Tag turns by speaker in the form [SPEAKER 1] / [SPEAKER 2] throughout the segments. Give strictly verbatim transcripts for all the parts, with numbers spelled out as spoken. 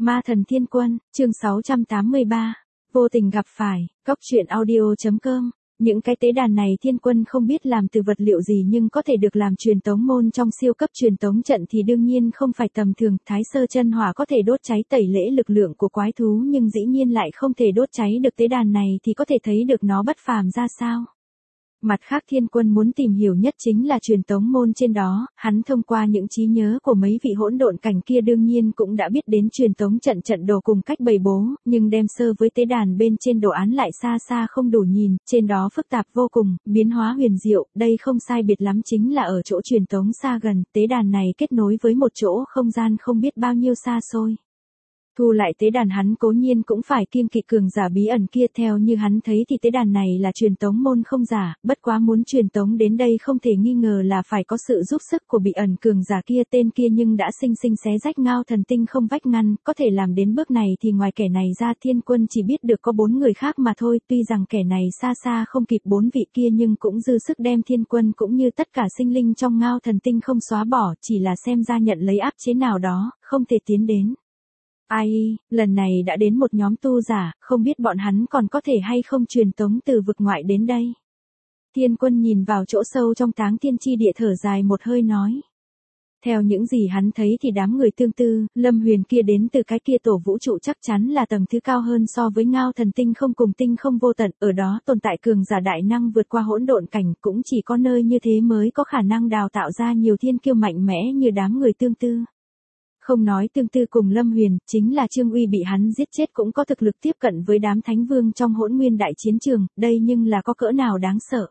[SPEAKER 1] Ma thần thiên quân, chương sáu trăm tám mươi ba. Vô tình gặp phải, cóc truyện audio chấm com. Những cái tế đàn này thiên quân không biết làm từ vật liệu gì nhưng có thể được làm truyền tống môn trong siêu cấp truyền tống trận thì đương nhiên không phải tầm thường. Thái sơ chân hỏa có thể đốt cháy tẩy lễ lực lượng của quái thú nhưng dĩ nhiên lại không thể đốt cháy được tế đàn này thì có thể thấy được nó bất phàm ra sao. Mặt khác thiên quân muốn tìm hiểu nhất chính là truyền tống môn trên đó, hắn thông qua những trí nhớ của mấy vị hỗn độn cảnh kia đương nhiên cũng đã biết đến truyền tống trận trận đồ cùng cách bày bố, nhưng đem sơ với tế đàn bên trên đồ án lại xa xa không đủ nhìn, trên đó phức tạp vô cùng, biến hóa huyền diệu, đây không sai biệt lắm chính là ở chỗ truyền tống xa gần, tế đàn này kết nối với một chỗ không gian không biết bao nhiêu xa xôi. Thu lại tế đàn hắn cố nhiên cũng phải kiêng kỵ cường giả bí ẩn kia, theo như hắn thấy thì tế đàn này là truyền tống môn không giả, bất quá muốn truyền tống đến đây không thể nghi ngờ là phải có sự giúp sức của bí ẩn cường giả kia, tên kia nhưng đã sinh sinh xé rách ngao thần tinh không vách ngăn, có thể làm đến bước này thì ngoài kẻ này ra thiên quân chỉ biết được có bốn người khác mà thôi, tuy rằng kẻ này xa xa không kịp bốn vị kia nhưng cũng dư sức đem thiên quân cũng như tất cả sinh linh trong ngao thần tinh không xóa bỏ, chỉ là xem ra nhận lấy áp chế nào đó, không thể tiến đến. Ai, lần này đã đến một nhóm tu giả, không biết bọn hắn còn có thể hay không truyền tống từ vực ngoại đến đây. Thiên quân nhìn vào chỗ sâu trong táng thiên chi địa thở dài một hơi nói. Theo những gì hắn thấy thì đám người tương tư, Lâm Huyền kia đến từ cái kia tổ vũ trụ chắc chắn là tầng thứ cao hơn so với ngao thần tinh không cùng tinh không vô tận, ở đó tồn tại cường giả đại năng vượt qua hỗn độn cảnh, cũng chỉ có nơi như thế mới có khả năng đào tạo ra nhiều thiên kiêu mạnh mẽ như đám người tương tư. Không nói tương tư cùng Lâm Huyền, chính là Trương Uy bị hắn giết chết cũng có thực lực tiếp cận với đám thánh vương trong hỗn nguyên đại chiến trường, đây nhưng là có cỡ nào đáng sợ.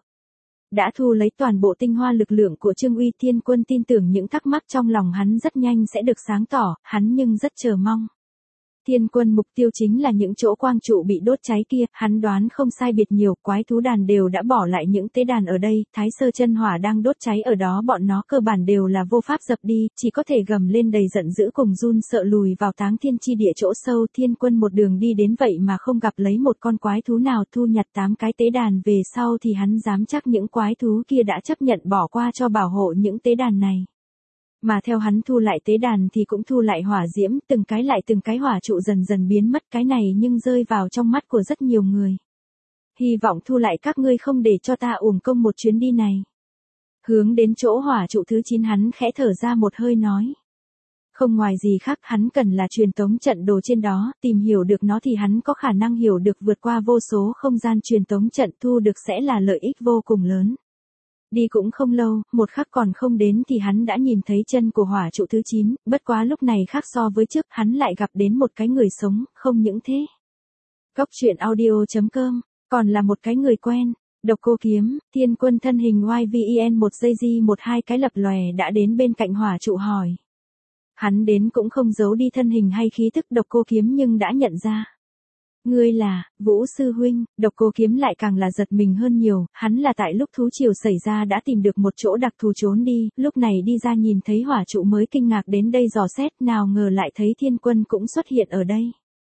[SPEAKER 1] Đã thu lấy toàn bộ tinh hoa lực lượng của Trương Uy, thiên quân tin tưởng những thắc mắc trong lòng hắn rất nhanh sẽ được sáng tỏ, hắn nhưng rất chờ mong. Thiên quân mục tiêu chính là những chỗ quang trụ bị đốt cháy kia, hắn đoán không sai biệt nhiều, quái thú đàn đều đã bỏ lại những tế đàn ở đây, thái sơ chân hỏa đang đốt cháy ở đó, bọn nó cơ bản đều là vô pháp dập đi, chỉ có thể gầm lên đầy giận dữ cùng run sợ lùi vào táng thiên chi địa chỗ sâu. Thiên quân một đường đi đến vậy mà không gặp lấy một con quái thú nào, thu nhặt tám cái tế đàn về sau thì hắn dám chắc những quái thú kia đã chấp nhận bỏ qua cho bảo hộ những tế đàn này. Mà theo hắn thu lại tế đàn thì cũng thu lại hỏa diễm, từng cái lại từng cái hỏa trụ dần dần biến mất, cái này nhưng rơi vào trong mắt của rất nhiều người. Hy vọng thu lại các ngươi không để cho ta uổng công một chuyến đi này. Hướng đến chỗ hỏa trụ thứ chín hắn khẽ thở ra một hơi nói. Không ngoài gì khác, hắn cần là truyền tống trận đồ trên đó, tìm hiểu được nó thì hắn có khả năng hiểu được vượt qua vô số không gian truyền tống trận, thu được sẽ là lợi ích vô cùng lớn. Đi cũng không lâu, một khắc còn không đến thì hắn đã nhìn thấy chân của hỏa trụ thứ chín, bất quá lúc này khác so với trước, hắn lại gặp đến một cái người sống, không những thế. Cóc truyện audio chấm com, còn là một cái người quen, Độc Cô Kiếm. Thiên quân thân hình Y V E N một giây di một hai cái lập lòe đã đến bên cạnh hỏa trụ hỏi. Hắn đến cũng không giấu đi thân hình hay khí tức Độc Cô Kiếm nhưng đã nhận ra. Ngươi là, Vũ sư huynh. Độc Cô Kiếm lại càng là giật mình hơn nhiều, hắn là tại lúc thú triều xảy ra đã tìm được một chỗ đặc thù trốn đi, lúc này đi ra nhìn thấy hỏa trụ mới kinh ngạc đến đây dò xét, nào ngờ lại thấy thiên quân cũng xuất hiện ở đây.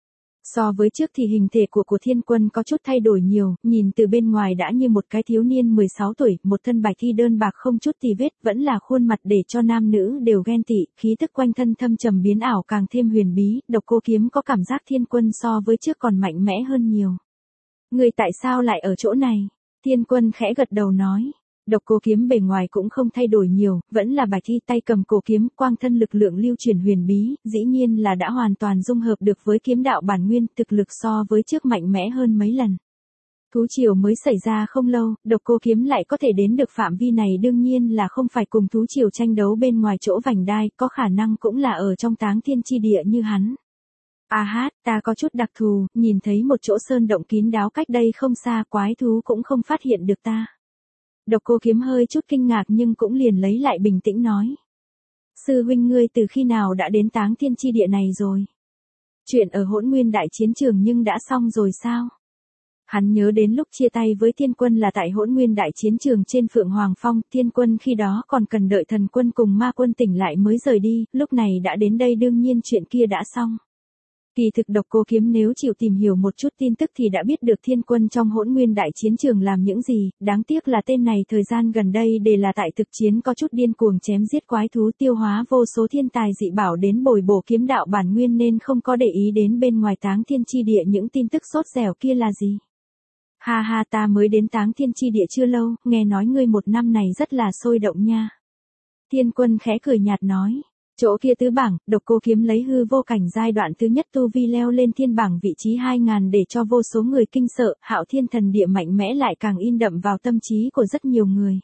[SPEAKER 1] So với trước thì hình thể của của thiên quân có chút thay đổi nhiều, nhìn từ bên ngoài đã như một cái thiếu niên mười sáu tuổi, một thân bạch thi đơn bạc không chút tì vết, vẫn là khuôn mặt để cho nam nữ đều ghen tị, khí tức quanh thân thâm trầm biến ảo càng thêm huyền bí. Độc Cô Kiếm có cảm giác thiên quân so với trước còn mạnh mẽ hơn nhiều. Người tại sao lại ở chỗ này? Thiên quân khẽ gật đầu nói. Độc Cô Kiếm bề ngoài cũng không thay đổi nhiều, vẫn là bạch thi tay cầm cổ kiếm, quang thân lực lượng lưu chuyển huyền bí, dĩ nhiên là đã hoàn toàn dung hợp được với kiếm đạo bản nguyên, thực lực so với trước mạnh mẽ hơn mấy lần. Thú triều mới xảy ra không lâu, Độc Cô Kiếm lại có thể đến được phạm vi này đương nhiên là không phải cùng thú triều tranh đấu bên ngoài chỗ vành đai, có khả năng cũng là ở trong táng thiên chi địa như hắn. À hát, ta có chút đặc thù, nhìn thấy một chỗ sơn động kín đáo cách đây không xa, quái thú cũng không phát hiện được ta. Độc Cô Kiếm hơi chút kinh ngạc nhưng cũng liền lấy lại bình tĩnh nói. Sư huynh ngươi từ khi nào đã đến táng thiên chi địa này rồi? Chuyện ở hỗn nguyên đại chiến trường nhưng đã xong rồi sao? Hắn nhớ đến lúc chia tay với thiên quân là tại hỗn nguyên đại chiến trường trên Phượng Hoàng Phong, thiên quân khi đó còn cần đợi thần quân cùng ma quân tỉnh lại mới rời đi, lúc này đã đến đây đương nhiên chuyện kia đã xong. Kỳ thực Độc Cô Kiếm nếu chịu tìm hiểu một chút tin tức thì đã biết được Thiên Quân trong Hỗn Nguyên đại chiến trường làm những gì, đáng tiếc là tên này thời gian gần đây để là tại thực chiến có chút điên cuồng chém giết quái thú, tiêu hóa vô số thiên tài dị bảo đến bồi bổ kiếm đạo bản nguyên nên không có để ý đến bên ngoài Táng Thiên Chi Địa những tin tức sốt dẻo kia là gì. Ha ha, ta mới đến Táng Thiên Chi Địa chưa lâu, nghe nói ngươi một năm này rất là sôi động nha. Thiên Quân khẽ cười nhạt nói. Chỗ kia tứ bảng, Độc Cô Kiếm lấy hư vô cảnh giai đoạn thứ nhất tu vi leo lên thiên bảng vị trí hai ngàn để cho vô số người kinh sợ, Hạo Thiên Thần Địa mạnh mẽ lại càng in đậm vào tâm trí của rất nhiều người.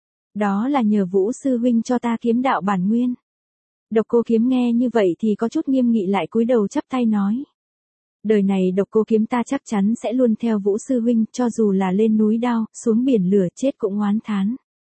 [SPEAKER 1] Đó là nhờ Vũ sư huynh cho ta kiếm đạo bản nguyên. Độc Cô Kiếm nghe như vậy thì có chút nghiêm nghị lại cúi đầu chắp tay nói. Đời này Độc Cô Kiếm ta chắc chắn sẽ luôn theo Vũ sư huynh, cho dù là lên núi đao, xuống biển lửa chết cũng oán thán.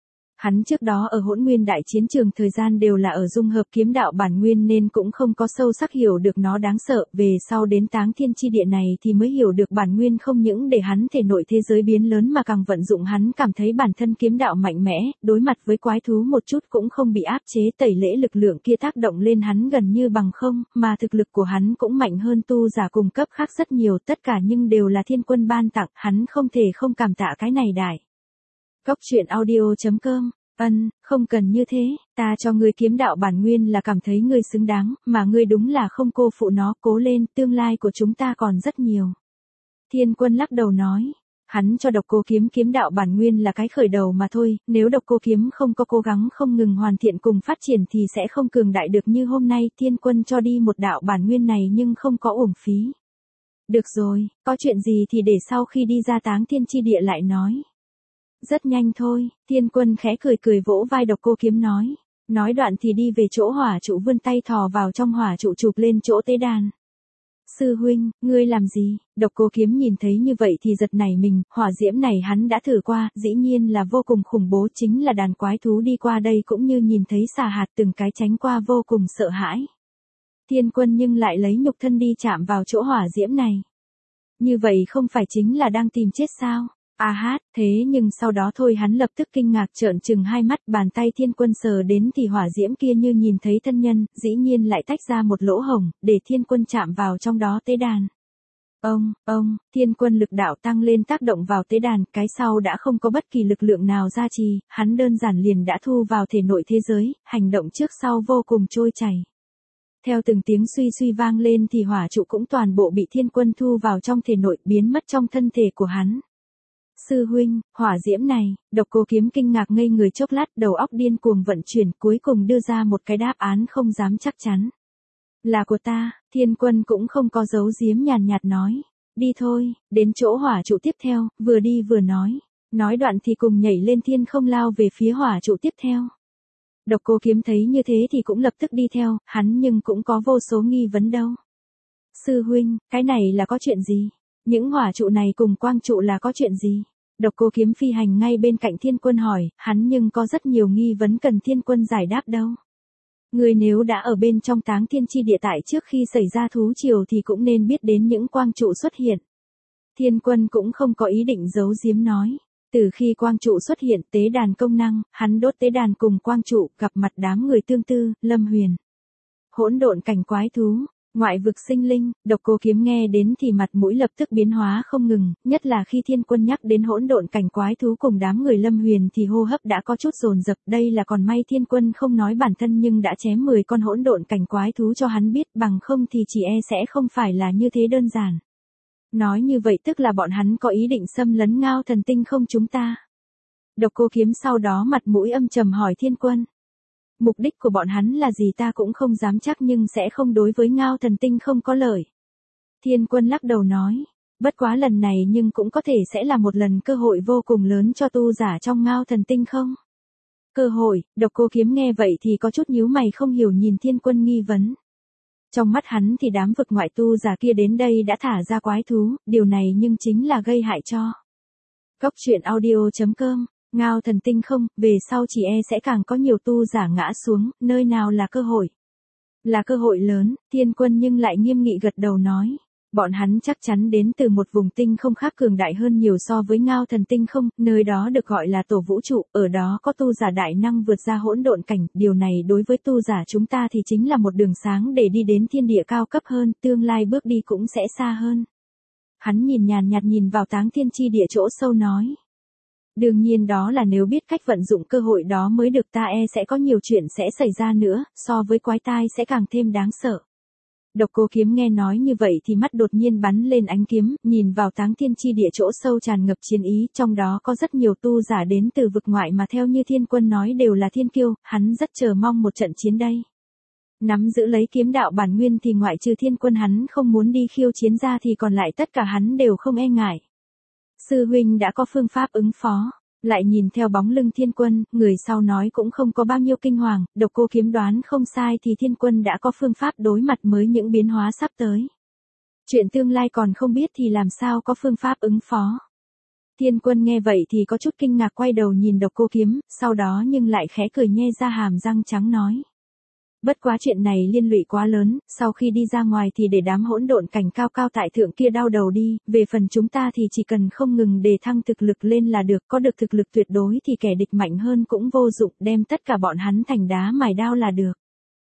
[SPEAKER 1] Hắn trước đó ở Hỗn Nguyên đại chiến trường thời gian đều là ở dung hợp kiếm đạo bản nguyên nên cũng không có sâu sắc hiểu được nó đáng sợ, về sau đến Táng Thiên Chi Địa này thì mới hiểu được bản nguyên không những để hắn thể nội thế giới biến lớn mà càng vận dụng hắn cảm thấy bản thân kiếm đạo mạnh mẽ, đối mặt với quái thú một chút cũng không bị áp chế, tẩy lễ lực lượng kia tác động lên hắn gần như bằng không, mà thực lực của hắn cũng mạnh hơn tu giả cùng cấp khác rất nhiều, tất cả nhưng đều là Thiên Quân ban tặng, hắn không thể không cảm tạ cái này đại. Cóc truyện audio chấm com. Ân, không cần như thế, ta cho ngươi kiếm đạo bản nguyên là cảm thấy ngươi xứng đáng, mà ngươi đúng là không cô phụ nó, cố lên, tương lai của chúng ta còn rất nhiều. Thiên Quân lắc đầu nói, hắn cho Độc Cô Kiếm kiếm đạo bản nguyên là cái khởi đầu mà thôi, nếu Độc Cô Kiếm không có cố gắng không ngừng hoàn thiện cùng phát triển thì sẽ không cường đại được như hôm nay, Thiên Quân cho đi một đạo bản nguyên này nhưng không có uổng phí. Được rồi, có chuyện gì thì để sau khi đi ra Táng Thiên Chi Địa lại nói. Rất nhanh thôi, Thiên Quân khẽ cười cười vỗ vai Độc Cô Kiếm nói. Nói đoạn thì đi về chỗ hỏa trụ, vươn tay thò vào trong hỏa trụ chụp lên chỗ tế đàn. Sư huynh, ngươi làm gì? Độc Cô Kiếm nhìn thấy như vậy thì giật nảy mình, hỏa diễm này hắn đã thử qua, dĩ nhiên là vô cùng khủng bố, chính là đàn quái thú đi qua đây cũng như nhìn thấy xà hạt từng cái tránh qua vô cùng sợ hãi. Thiên Quân nhưng lại lấy nhục thân đi chạm vào chỗ hỏa diễm này. Như vậy không phải chính là đang tìm chết sao? A hát, thế nhưng sau đó thôi hắn lập tức kinh ngạc trợn trừng hai mắt, bàn tay Thiên Quân sờ đến thì hỏa diễm kia như nhìn thấy thân nhân, dĩ nhiên lại tách ra một lỗ hổng, để Thiên Quân chạm vào trong đó tế đàn. Ông, ông, Thiên Quân lực đạo tăng lên tác động vào tế đàn, cái sau đã không có bất kỳ lực lượng nào gia trì, hắn đơn giản liền đã thu vào thể nội thế giới, hành động trước sau vô cùng trôi chảy. Theo từng tiếng suy suy vang lên thì hỏa trụ cũng toàn bộ bị Thiên Quân thu vào trong thể nội, biến mất trong thân thể của hắn. Sư huynh, hỏa diễm này, Độc Cô Kiếm kinh ngạc ngây người chốc lát, đầu óc điên cuồng vận chuyển, cuối cùng đưa ra một cái đáp án không dám chắc chắn. Là của ta, Thiên Quân cũng không có giấu giếm, nhàn nhạt nói. Đi thôi, đến chỗ hỏa trụ tiếp theo, vừa đi vừa nói. Nói đoạn thì cùng nhảy lên thiên không lao về phía hỏa trụ tiếp theo. Độc Cô Kiếm thấy như thế thì cũng lập tức đi theo, hắn nhưng cũng có vô số nghi vấn đâu. Sư huynh, cái này là có chuyện gì? Những hỏa trụ này cùng quang trụ là có chuyện gì? Độc Cô Kiếm phi hành ngay bên cạnh Thiên Quân hỏi, hắn nhưng có rất nhiều nghi vấn cần Thiên Quân giải đáp đâu. Người nếu đã ở bên trong Táng Thiên Chi Địa tại trước khi xảy ra thú triều thì cũng nên biết đến những quang trụ xuất hiện. Thiên Quân cũng không có ý định giấu giếm nói. Từ khi quang trụ xuất hiện, tế đàn công năng, hắn đốt tế đàn cùng quang trụ, gặp mặt đám người tương tư, Lâm Huyền. Hỗn độn cảnh quái thú. Ngoại vực sinh linh, Độc Cô Kiếm nghe đến thì mặt mũi lập tức biến hóa không ngừng, nhất là khi Thiên Quân nhắc đến hỗn độn cảnh quái thú cùng đám người Lâm Huyền thì hô hấp đã có chút dồn dập, đây là còn may Thiên Quân không nói bản thân nhưng đã chém mười con hỗn độn cảnh quái thú cho hắn biết, bằng không thì chỉ e sẽ không phải là như thế đơn giản. Nói như vậy tức là bọn hắn có ý định xâm lấn Ngao Thần Tinh không chúng ta? Độc Cô Kiếm sau đó mặt mũi âm trầm hỏi Thiên Quân. Mục đích của bọn hắn là gì ta cũng không dám chắc nhưng sẽ không đối với Ngao Thần Tinh không có lợi. Thiên Quân lắc đầu nói, bất quá lần này nhưng cũng có thể sẽ là một lần cơ hội vô cùng lớn cho tu giả trong Ngao Thần Tinh không? Cơ hội, Độc Cô Kiếm nghe vậy thì có chút nhíu mày không hiểu nhìn Thiên Quân nghi vấn. Trong mắt hắn thì đám vực ngoại tu giả kia đến đây đã thả ra quái thú, điều này nhưng chính là gây hại cho. Cóc truyện audio chấm com. Ngao Thần Tinh không, về sau chỉ e sẽ càng có nhiều tu giả ngã xuống, nơi nào là cơ hội? Là cơ hội lớn, Thiên Quân nhưng lại nghiêm nghị gật đầu nói. Bọn hắn chắc chắn đến từ một vùng tinh không khác cường đại hơn nhiều so với Ngao Thần tinh không, nơi đó được gọi là tổ vũ trụ, ở đó có tu giả đại năng vượt ra hỗn độn cảnh, điều này đối với tu giả chúng ta thì chính là một đường sáng để đi đến thiên địa cao cấp hơn, tương lai bước đi cũng sẽ xa hơn. Hắn nhìn nhàn nhạt nhìn vào táng thiên chi địa chỗ sâu nói. Đương nhiên đó là nếu biết cách vận dụng cơ hội đó mới được, ta e sẽ có nhiều chuyện sẽ xảy ra nữa, so với quái tai sẽ càng thêm đáng sợ. Độc Cô Kiếm nghe nói như vậy thì mắt đột nhiên bắn lên ánh kiếm, nhìn vào táng thiên chi địa chỗ sâu tràn ngập chiến ý, trong đó có rất nhiều tu giả đến từ vực ngoại mà theo như Thiên Quân nói đều là thiên kiêu, hắn rất chờ mong một trận chiến đây. Nắm giữ lấy kiếm đạo bản nguyên thì ngoại trừ Thiên Quân hắn không muốn đi khiêu chiến ra thì còn lại tất cả hắn đều không e ngại. Sư huynh đã có phương pháp ứng phó. Lại nhìn theo bóng lưng Thiên Quân, người sau nói cũng không có bao nhiêu kinh hoàng, Độc Cô Kiếm đoán không sai thì Thiên Quân đã có phương pháp đối mặt với những biến hóa sắp tới. Chuyện tương lai còn không biết thì làm sao có phương pháp ứng phó. Thiên Quân nghe vậy thì có chút kinh ngạc quay đầu nhìn Độc Cô Kiếm, sau đó nhưng lại khẽ cười nhe ra hàm răng trắng nói. Bất quá chuyện này liên lụy quá lớn, sau khi đi ra ngoài thì để đám hỗn độn cảnh cao cao tại thượng kia đau đầu đi, về phần chúng ta thì chỉ cần không ngừng đề thăng thực lực lên là được, có được thực lực tuyệt đối thì kẻ địch mạnh hơn cũng vô dụng, đem tất cả bọn hắn thành đá mài đao là được.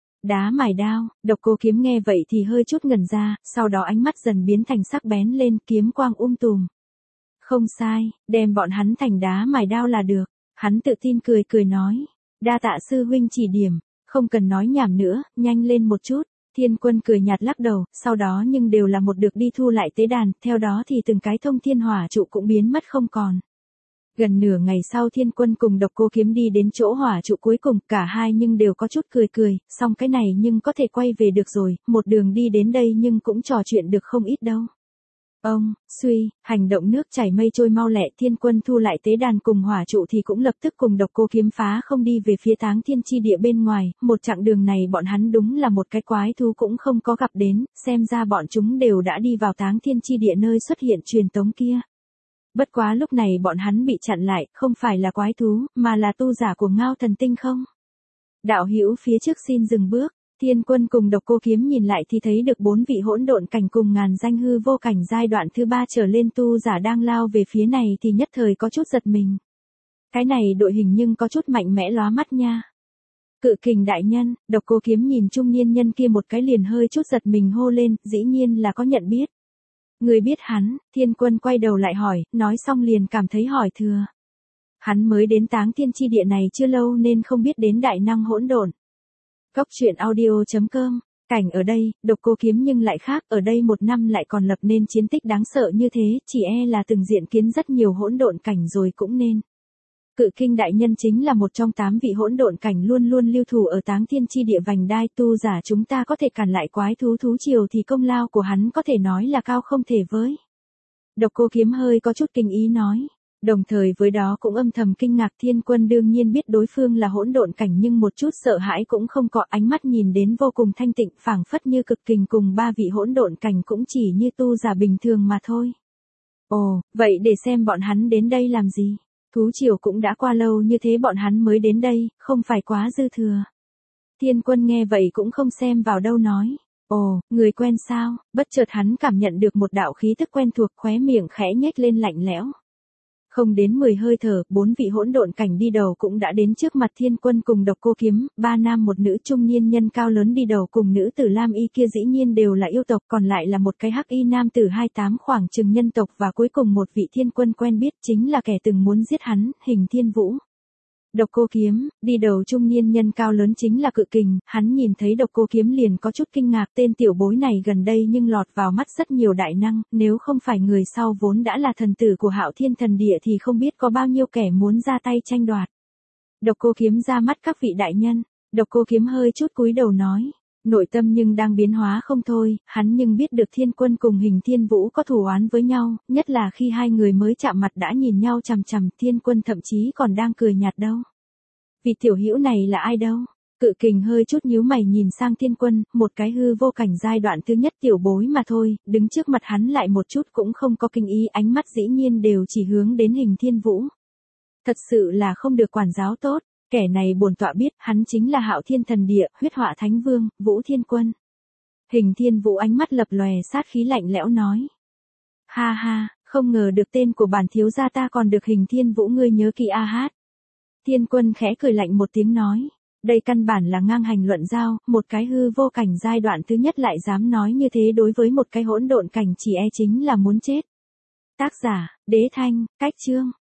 [SPEAKER 1] Đá mài đao, Độc Cô Kiếm nghe vậy thì hơi chút ngẩn ra, sau đó ánh mắt dần biến thành sắc bén lên, kiếm quang um tùm. Không sai, đem bọn hắn thành đá mài đao là được, hắn tự tin cười cười nói, đa tạ sư huynh chỉ điểm. Không cần nói nhảm nữa, nhanh lên một chút. Thiên Quân cười nhạt lắc đầu, sau đó nhưng đều là một được đi thu lại tế đàn, theo đó thì từng cái thông thiên hỏa trụ cũng biến mất không còn. Gần nửa ngày sau Thiên Quân cùng Độc Cô Kiếm đi đến chỗ hỏa trụ cuối cùng, cả hai nhưng đều có chút cười cười, xong cái này nhưng có thể quay về được rồi, một đường đi đến đây nhưng cũng trò chuyện được không ít đâu. Ông, suy, hành động nước chảy mây trôi mau lẹ, Thiên Quân thu lại tế đàn cùng hỏa trụ thì cũng lập tức cùng Độc Cô Kiếm phá không đi về phía táng thiên chi địa bên ngoài, một chặng đường này bọn hắn đúng là một cái quái thú cũng không có gặp đến, xem ra bọn chúng đều đã đi vào táng thiên chi địa nơi xuất hiện truyền tống kia. Bất quá lúc này bọn hắn bị chặn lại, không phải là quái thú, mà là tu giả của Ngao Thần tinh không. Đạo hữu phía trước xin dừng bước. Thiên Quân cùng Độc Cô Kiếm nhìn lại thì thấy được bốn vị hỗn độn cảnh cùng ngàn danh hư vô cảnh giai đoạn thứ ba trở lên tu giả đang lao về phía này thì nhất thời có chút giật mình. Cái này đội hình nhưng có chút mạnh mẽ lóa mắt nha. Cự Kình đại nhân, Độc Cô Kiếm nhìn trung niên nhân kia một cái liền hơi chút giật mình hô lên, dĩ nhiên là có nhận biết. Người biết hắn, Thiên Quân quay đầu lại hỏi, nói xong liền cảm thấy hỏi thừa. Hắn mới đến táng thiên chi địa này chưa lâu nên không biết đến đại năng hỗn độn. Cốc truyện audio chấm com, cảnh ở đây, Độc Cô Kiếm nhưng lại khác, ở đây một năm lại còn lập nên chiến tích đáng sợ như thế, chỉ e là từng diện kiến rất nhiều hỗn độn cảnh rồi cũng nên. Cự Kinh đại nhân chính là một trong tám vị hỗn độn cảnh luôn luôn lưu thủ ở táng thiên chi địa vành đai, tu giả chúng ta có thể cản lại quái thú thú triều thì công lao của hắn có thể nói là cao không thể với. Độc Cô Kiếm hơi có chút kinh ý nói. Đồng thời với đó cũng âm thầm kinh ngạc, Thiên Quân đương nhiên biết đối phương là hỗn độn cảnh nhưng một chút sợ hãi cũng không có, ánh mắt nhìn đến vô cùng thanh tịnh, phảng phất như Cực Kình cùng ba vị hỗn độn cảnh cũng chỉ như tu giả bình thường mà thôi. Ồ, vậy để xem bọn hắn đến đây làm gì? Thú triều cũng đã qua lâu như thế bọn hắn mới đến đây, không phải quá dư thừa. Thiên Quân nghe vậy cũng không xem vào đâu nói. Ồ, người quen sao? Bất chợt hắn cảm nhận được một đạo khí tức quen thuộc, khóe miệng khẽ nhếch lên lạnh lẽo. Không đến mười hơi thở, bốn vị hỗn độn cảnh đi đầu cũng đã đến trước mặt Thiên Quân cùng Độc Cô Kiếm, ba nam một nữ trung niên nhân cao lớn đi đầu cùng nữ tử lam y kia dĩ nhiên đều là yêu tộc, còn lại là một cái hắc y nam tử hai mươi tám khoảng chừng nhân tộc và cuối cùng một vị Thiên Quân quen biết chính là kẻ từng muốn giết hắn, Hình Thiên Vũ. Độc Cô Kiếm, đi đầu trung niên nhân cao lớn chính là Cự Kình, hắn nhìn thấy Độc Cô Kiếm liền có chút kinh ngạc, tên tiểu bối này gần đây nhưng lọt vào mắt rất nhiều đại năng, nếu không phải người sau vốn đã là thần tử của Hạo Thiên Thần Địa thì không biết có bao nhiêu kẻ muốn ra tay tranh đoạt. Độc Cô Kiếm ra mắt các vị đại nhân, Độc Cô Kiếm hơi chút cúi đầu nói, nội tâm nhưng đang biến hóa không thôi, hắn nhưng biết được Thiên Quân cùng Hình Thiên Vũ có thù oán với nhau, nhất là khi hai người mới chạm mặt đã nhìn nhau chằm chằm, Thiên Quân thậm chí còn đang cười nhạt đâu. Vị tiểu hữu này là ai đâu? Cự Kình hơi chút nhíu mày nhìn sang Thiên Quân, một cái hư vô cảnh giai đoạn thứ nhất tiểu bối mà thôi, đứng trước mặt hắn lại một chút cũng không có kinh ý, ánh mắt dĩ nhiên đều chỉ hướng đến Hình Thiên Vũ. Thật sự là không được quản giáo tốt, kẻ này bổn tọa biết, hắn chính là Hạo Thiên Thần Địa, huyết họa thánh vương, Vũ Thiên Quân. Hình Thiên Vũ ánh mắt lập lòe sát khí lạnh lẽo nói. Ha ha, không ngờ được tên của bản thiếu gia ta còn được Hình Thiên Vũ ngươi nhớ kỹ a hát. Thiên Quân khẽ cười lạnh một tiếng nói. Đây căn bản là ngang hành luận giao, một cái hư vô cảnh giai đoạn thứ nhất lại dám nói như thế đối với một cái hỗn độn cảnh chỉ e chính là muốn chết. Tác giả, Đế Thanh, cách chương.